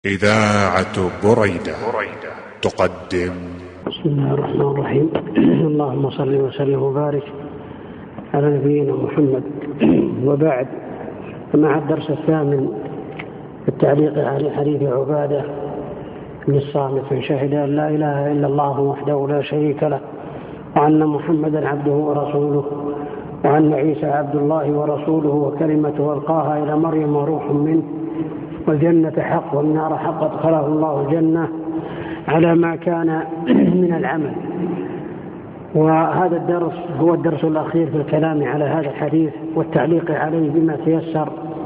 إذاعة بريدة تقدم. بسم الله الرحمن الرحيم. اللهم صل وسلم وبارك على نبينا محمد. وبعد، مع الدرس الثامن في التعليق على حديث عبادة بن الصامت: من شهد أن لا إله إلا الله وحده لا شريك له وأن محمدا عبده ورسوله وأن عيسى عبد الله ورسوله وكلمته ألقاها إلى مريم وروح منه والجنة حق والنار حق أدخله الله الجنة على ما كان من العمل. وهذا الدرس هو الدرس الأخير في الكلام على هذا الحديث والتعليق عليه بما تيسر.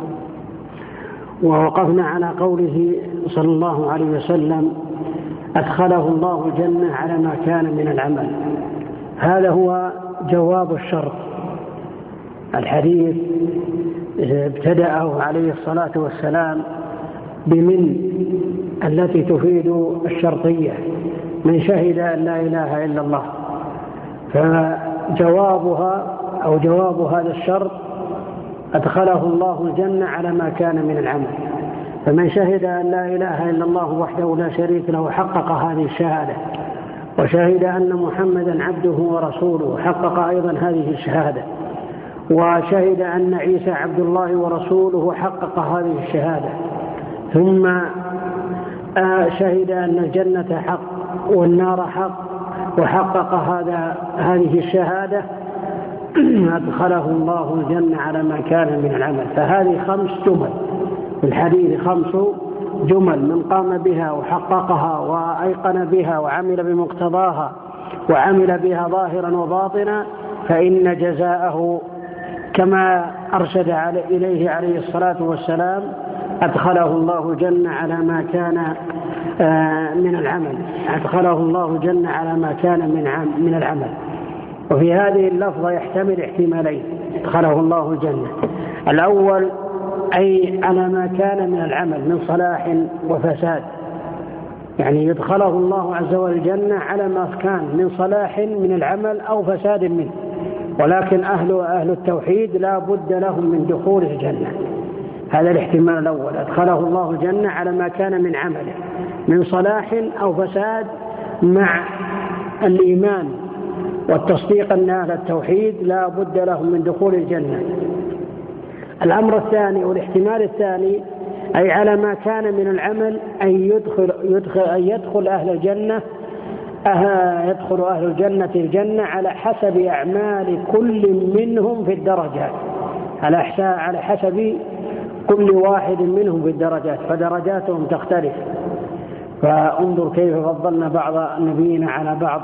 ووقفنا على قوله صلى الله عليه وسلم: أدخله الله الجنة على ما كان من العمل. هذا هو جواب الشرط. الحديث ابتدأه عليه الصلاة والسلام بمن التي تفيد الشرطية: من شهد أن لا إله إلا الله. فجوابها أو جواب هذا الشرط: أدخله الله الجنة على ما كان من العمل. فمن شهد أن لا إله إلا الله وحده لا شريك له حقق هذه الشهادة، وشهد أن محمدا عبده ورسوله حقق أيضا هذه الشهادة، وشهد أن عيسى عبد الله ورسوله حقق هذه الشهادة، ثم شهد أن الجنة حق والنار حق وحقق هذه الشهادة، أدخله الله الجنة على ما كان من العمل. فهذه 5 جمل في الحديث، 5 جمل من قام بها وحققها وأيقن بها وعمل بمقتضاها وعمل بها ظاهرا وباطنا، فإن جزاءه كما أرشد إليه عليه الصلاة والسلام: أدخله الله الجنة على ما كان من العمل. أدخله الله الجنة على ما كان من العمل. وفي هذه اللفظة يحتمل احتمالين: أدخله الله الجنة الأول أي على ما كان من العمل من صلاح وفساد، يعني يدخله الله عز وجل الجنة على ما كان من صلاح من العمل أو فساد منه، ولكن أهل التوحيد لا بد لهم من دخول الجنة. هذا الاحتمال الأول: أدخله الله الجنة على ما كان من عمله من صلاح أو فساد، مع الإيمان والتصديق أن أهل التوحيد لا بد لهم من دخول الجنة. الأمر الثاني والاحتمال الثاني أي على ما كان من العمل أن يدخل أهل الجنة يدخل أهل الجنة الجنة على حسب أعمال كل منهم في الدرجات، على حسب كل واحد منهم في الدرجات، فدرجاتهم تختلف. فانظر كيف فضلنا بعض نبينا على بعض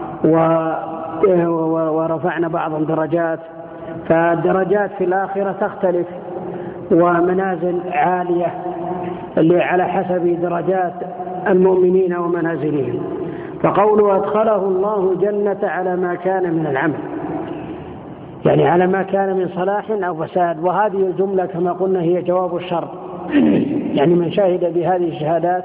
ورفعنا بعض درجات. فالدرجات في الآخرة تختلف، ومنازل عالية اللي على حسب درجات المؤمنين ومنازلهم. فقوله أدخله الله الجنة على ما كان من العمل، يعني على ما كان من صلاح أو فساد. وهذه الجملة كما قلنا هي جواب الشرط، يعني من شهد بهذه الشهادات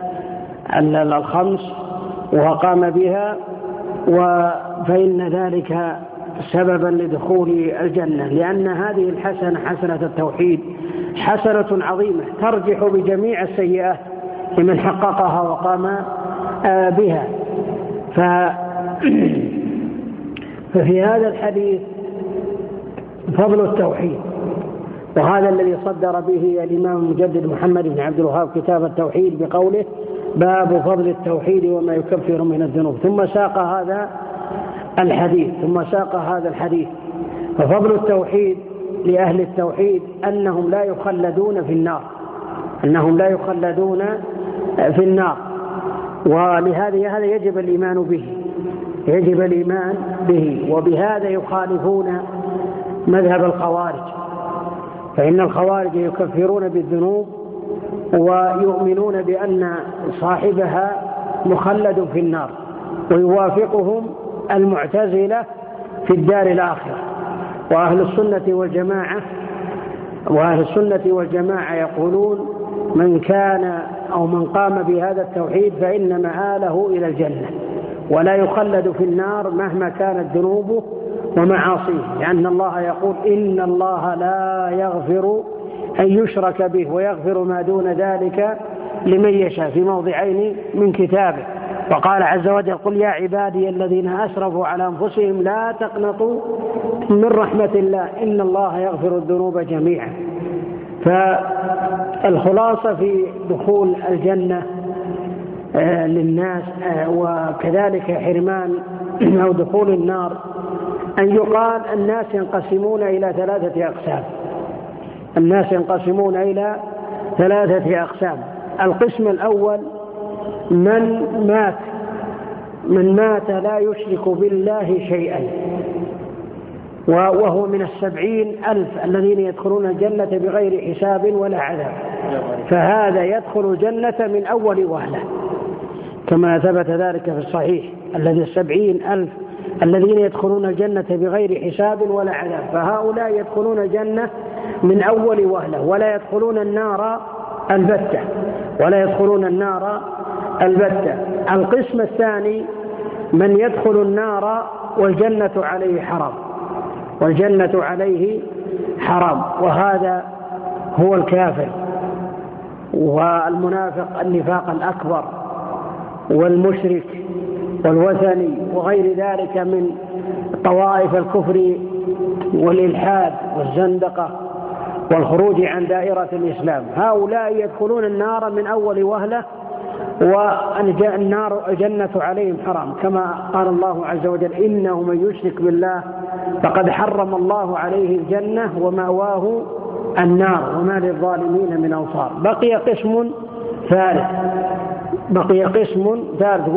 5 وقام بها فإن ذلك سببا لدخول الجنة، لأن هذه الحسنة، حسنة التوحيد، حسنة عظيمة ترجح بجميع السيئات لمن حققها وقام بها. ففي هذا الحديث فضل التوحيد، وهذا الذي صدر به الإمام المجدد محمد بن عبد الوهاب كتاب التوحيد بقوله: باب فضل التوحيد وما يكفر من الذنوب. ثم ساق هذا الحديث. ففضل التوحيد لأهل التوحيد أنهم لا يخلدون في النار، ولهذا يجب الإيمان به. وبهذا يخالفون مذهب الخوارج، فإن الخوارج يكفرون بالذنوب ويؤمنون بأن صاحبها مخلد في النار، ويوافقهم المعتزلة في الدار الآخرة. وأهل السنة والجماعة يقولون: من كان أو من قام بهذا التوحيد فإن مآله إلى الجنة، ولا يخلد في النار مهما كانت ذنوبه ومعاصيه، لأن الله يقول: إن الله لا يغفر أن يشرك به ويغفر ما دون ذلك لمن يشاء في موضعين من كتابه. وقال عز وجل: قل يا عبادي الذين أسرفوا على أنفسهم لا تقنطوا من رحمة الله إن الله يغفر الذنوب جميعا. فالخلاصة في دخول الجنة للناس وكذلك حرمان أو دخول النار أن يقال الناس ينقسمون إلى 3 أقسام. الناس ينقسمون إلى 3 أقسام. القسم الأول من مات لا يشرك بالله شيئا، وهو من 70,000 الذين يدخلون الجنة بغير حساب ولا عذاب، فهذا يدخل الجنة من أول وهلة كما ثبت ذلك في الصحيح. الذي 70,000 الذين يدخلون الجنة بغير حساب ولا عذاب، فهؤلاء يدخلون الجنة من أول وهلة ولا يدخلون النار البتة، ولا يدخلون النار البتة. القسم الثاني من يدخل النار والجنة عليه حرام، والجنة عليه حرام، وهذا هو الكافر والمنافق النفاق الأكبر والمشرك والوثني وغير ذلك من طوائف الكفر والإلحاد والزندقة والخروج عن دائرة الإسلام. هؤلاء يدخلون النار من أول وهلة، والنار الجنة عليهم حرام، كما قال الله عز وجل: إنه من يشرك بالله فقد حرم الله عليه الجنة ومأواه النار وما للظالمين من أنصار. بقي قسم ثالث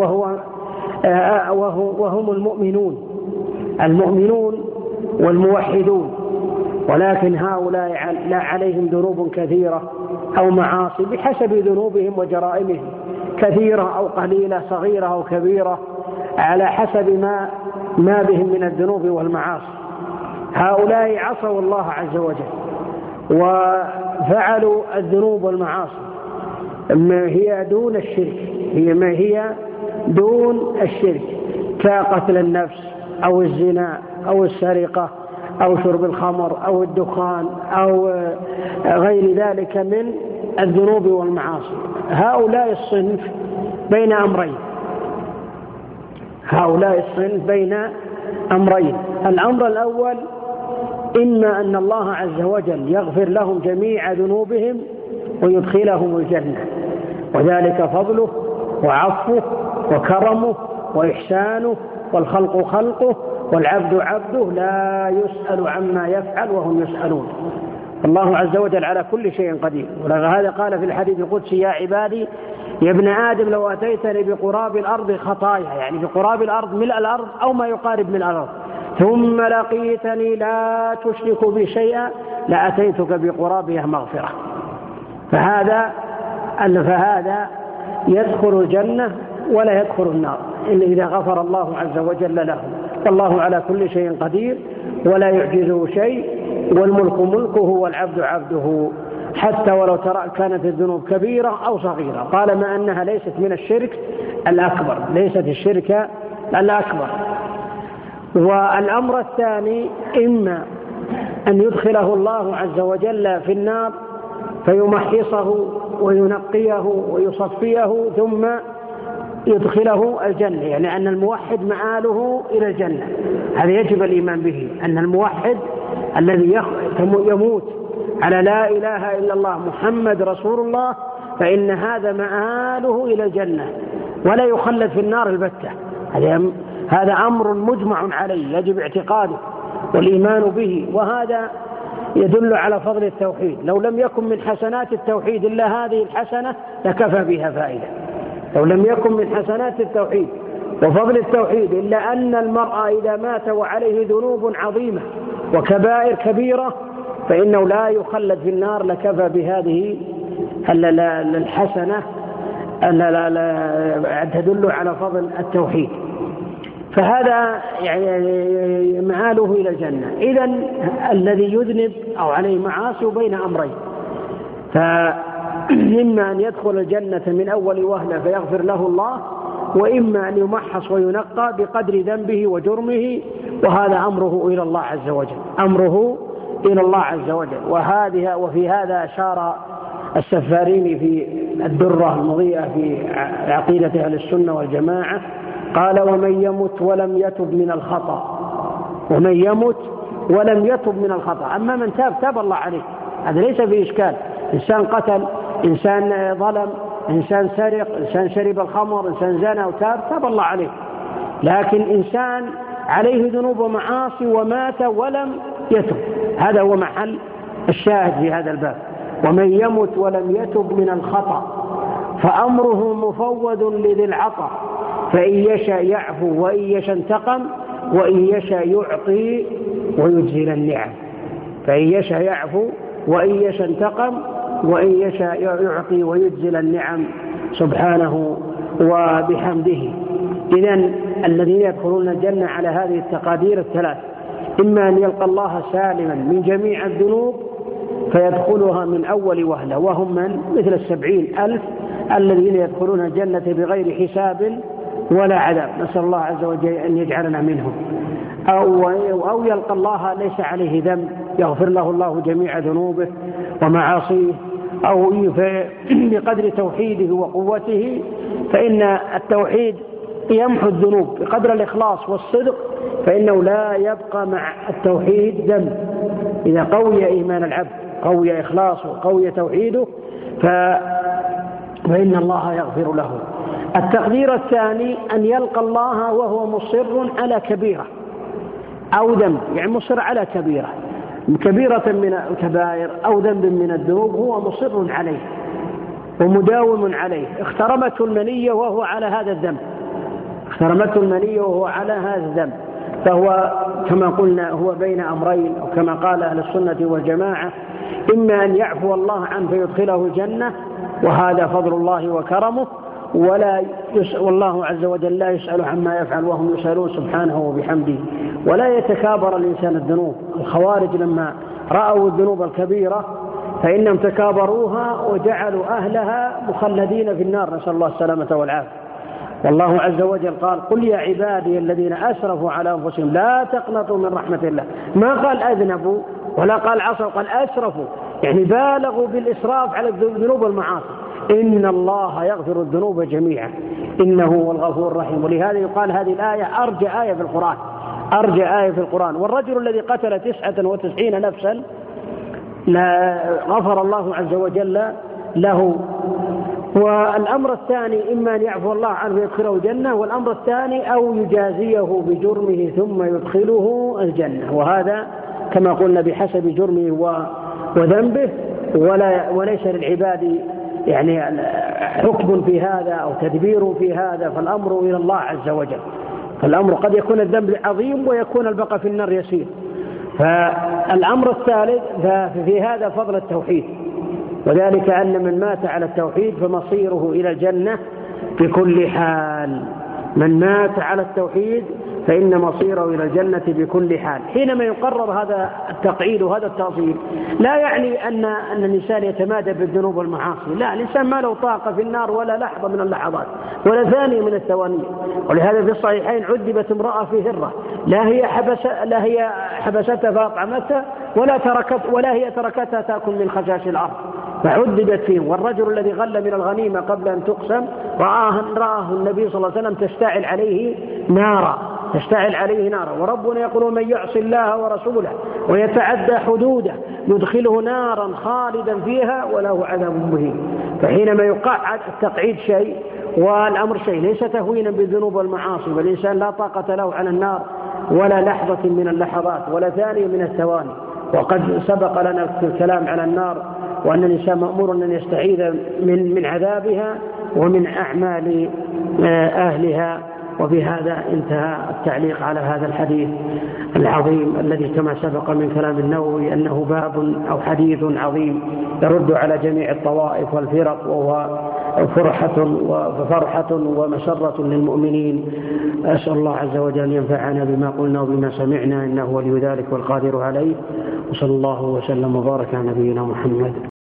وهم المؤمنون والموحدون، ولكن هؤلاء لا عليهم ذنوب كثيرة أو معاصي بحسب ذنوبهم وجرائمهم، كثيرة أو قليلة، صغيرة أو كبيرة، على حسب ما بهم من الذنوب والمعاصي. هؤلاء عصوا الله عز وجل وفعلوا الذنوب والمعاصي ما هي دون الشرك، كقتل النفس أو الزنا أو السرقة أو شرب الخمر أو الدخان أو غير ذلك من الذنوب والمعاصي. هؤلاء الصنف بين أمرين. الأمر الأول: إما أن الله عز وجل يغفر لهم جميع ذنوبهم ويدخلهم الجنة، وذلك فضله وعفوه وكرمه وإحسانه، والخلق خلقه والعبد عبده لا يسأل عما يفعل وهم يسألون. الله عز وجل على كل شيء قدير. ولهذا قال في الحديث القدسي: يا عبادي يا ابن آدم لو أتيتني بقراب الأرض خطايا، يعني بقراب الأرض ملء الأرض أو ما يقارب من الأرض، ثم لقيتني لا تشرك بي شيئا لأتيتك بقرابها مغفرة. فهذا يدخل الجنة ولا يدخل النار إلا إذا غفر الله عز وجل له. والله على كل شيء قدير ولا يعجزه شيء، والملك ملكه والعبد عبده، حتى ولو كانت الذنوب كبيرة أو صغيرة، طالما أنها ليست من الشرك الأكبر، ليست الشرك الأكبر. والأمر الثاني: إما أن يدخله الله عز وجل في النار فيمحصه وينقيه ويصفيه ثم يدخله الجنة، يعني أن الموحد مآله إلى الجنة. هذا يجب الإيمان به، أن الموحد الذي يموت على لا إله إلا الله محمد رسول الله فإن هذا مآله إلى الجنة ولا يخلد في النار البتة. هذا أمر مجمع عليه يجب اعتقاده والإيمان به، وهذا يدل على فضل التوحيد. لو لم يكن من حسنات التوحيد إلا هذه الحسنة لكفى بها فائدة. لو لم يكن من حسنات التوحيد وفضل التوحيد إلا أن المرء إذا مات وعليه ذنوب عظيمة وكبائر كبيرة فإنه لا يخلد في النار لكفى بهذه الحسنة تدل على فضل التوحيد. فهذا يعني مآله إلى الجنة. إذن الذي يذنب أو عليه معاصي بين أمرين، فإما أن يدخل الجنة من أول وهلة فيغفر له الله، وإما أن يمحص وينقى بقدر ذنبه وجرمه، وهذا أمره إلى الله عز وجل، أمره إلى الله عز وجل. وفي هذا أشار السفاريني في الدرة المضيئة في عقيدة أهل السنة والجماعة، قال: ومن يمت ولم يتب من الخطأ. ومن يمت ولم يتب من الخطأ. أما من تاب الله عليه، هذا ليس فيه إشكال. إنسان قتل، إنسان ظلم، إنسان سرق، إنسان شرب الخمر، إنسان زنى وتاب الله عليه. لكن إنسان عليه ذنوب ومعاصي ومات ولم يتب، هذا هو محل الشاهد في هذا الباب. ومن يمت ولم يتب من الخطأ فأمره مفوض لذي العطا، فإن يشاء يعفو وإن يشاء انتقم وإن يشاء يعطي ويجزل النعم. فإن يشاء يعفو وإن يشاء انتقم وإن يشاء يعطي ويجزل النعم سبحانه وبحمده. إذن الذين يدخلون الجنة على هذه التقادير الثلاث: إما أن يلقى الله سالما من جميع الذنوب فيدخلها من أول وهلة، وهم من مثل 70,000 الذين يدخلون الجنة بغير حساب ولا عذاب، نسأل الله عز وجل أن يجعلنا منهم. أو يلقى الله ليس عليه ذنب يغفر له الله جميع ذنوبه ومعاصيه، أو بقدر توحيده وقوته، فإن التوحيد يمحو الذنوب بقدر الإخلاص والصدق، فإنه لا يبقى مع التوحيد ذنب. إذا قوي إيمان العبد، قوي إخلاصه، قوي توحيده، فإن الله يغفر له. التقدير الثاني أن يلقى الله وهو مصر على كبيرة أو ذنب، يعني مصر على كبيرة من الكبائر أو ذنب من الذنوب، هو مصر عليه ومداوم عليه. اخترمته المنية وهو على هذا الذنب، اخترمته المنية وهو على هذا الذنب، فهو كما قلنا هو بين أمرين، أو كما قال أهل السنة والجماعة: إما أن يعفو الله عنه فيدخله الجنة، وهذا فضل الله وكرمه، والله عز وجل لا يسأل عما يفعل وهم يسألون سبحانه وبحمده. ولا يتكابر الإنسان الذنوب. الخوارج لما رأوا الذنوب الكبيرة فإنهم تكابروها وجعلوا أهلها مخلدين في النار، نسأل الله السلامة والعافية. والله عز وجل قال: قل يا عبادي الذين أسرفوا على أنفسهم لا تقنطوا من رحمة الله. ما قال أذنبوا ولا قال عصوا، قال أسرفوا، يعني بالغوا بالإسراف على الذنوب والمعاصي. إن الله يغفر الذنوب جميعا إنه هو الغفور الرحيم. ولهذا يقال هذه الآية أرجى آية في القرآن، أرجى آية في القرآن. والرجل الذي قتل 99 نفسا غفر الله عز وجل له. والأمر الثاني إما أن يعفو الله عنه ويدخله الجنة، والأمر الثاني أو يجازيه بجرمه ثم يدخله الجنة، وهذا كما قلنا بحسب جرمه وذنبه، وليس للعباد يعني حكم في هذا أو تدبير في هذا، فالأمر إلى الله عز وجل. فالأمر قد يكون الذنب عظيم ويكون البقاء في النار يسير. فالأمر الثالث في هذا فضل التوحيد، وذلك أن من مات على التوحيد فمصيره إلى الجنة بكل حال. من مات على التوحيد فإن مصيره إلى الجنة بكل حال. حينما يقرر هذا التقعيد وهذا التأصيل لا يعني أن الإنسان يتمادى بالذنوب والمعاصي، لا، الإنسان ما له طاقة في النار ولا لحظة من اللحظات ولا ثانية من الثواني. ولهذا في الصحيحين عذبت امرأة في هرة لا هي حبستها فأطعمتها ولا هي تركتها تأكل من خشاش الأرض، فعذبت فيه. والرجل الذي غل من الغنيمة قبل أن تقسم رآه النبي صلى الله عليه وسلم تشتعل عليه نارا، وربنا يقول: من يعص الله ورسوله ويتعدى حدوده يدخله نارا خالدا فيها وله عذاب مهين. فحينما يقعد التقعيد شيء والأمر شيء، ليس تهوينا بالذنوب والمعاصي، والإنسان لا طاقة له على النار ولا لحظة من اللحظات ولا ثانية من الثواني. وقد سبق لنا في الكلام على النار وأن الإنسان مأمور أن يستعيذ من عذابها ومن أعمال أهلها. وفي هذا انتهى التعليق على هذا الحديث العظيم الذي كما سبق من كلام النووي أنه باب أو حديث عظيم يرد على جميع الطوائف والفرق، وهو فرحة ومسرة للمؤمنين. أسأل الله عز وجل أن ينفعنا بما قلنا وبما سمعنا، إنه ولي ذلك والقادر عليه. وصلى الله وسلم وبارك على نبينا محمد.